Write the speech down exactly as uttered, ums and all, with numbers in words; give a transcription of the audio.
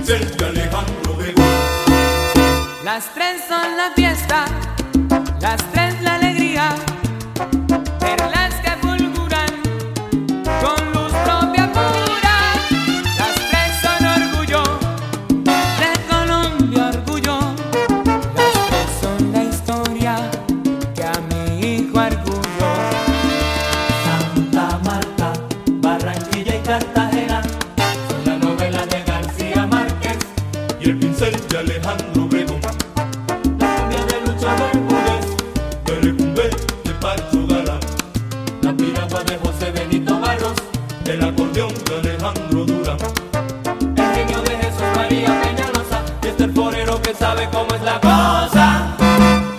pincel de Alejandro Obregón. Las tres son la fiesta, las tres la alegría, perlas que fulguran con luz propia pura. Las tres son orgullo, de Colombia orgullo. Las tres son la historia que a mi hijo orgullo. Santa Marta, Barranquilla y Cartagena son las novelas de García Márquez Y el pincel de Alejandro Obregón. la cumbia de Lucho Bermúdez, De Lecumbe de Pacho Galán. la piragua de José Benito Barros, El acordeón de Alejandro Durán. el genio de Jesús María Peñalosa y este el forero que sabe cómo es la cosa.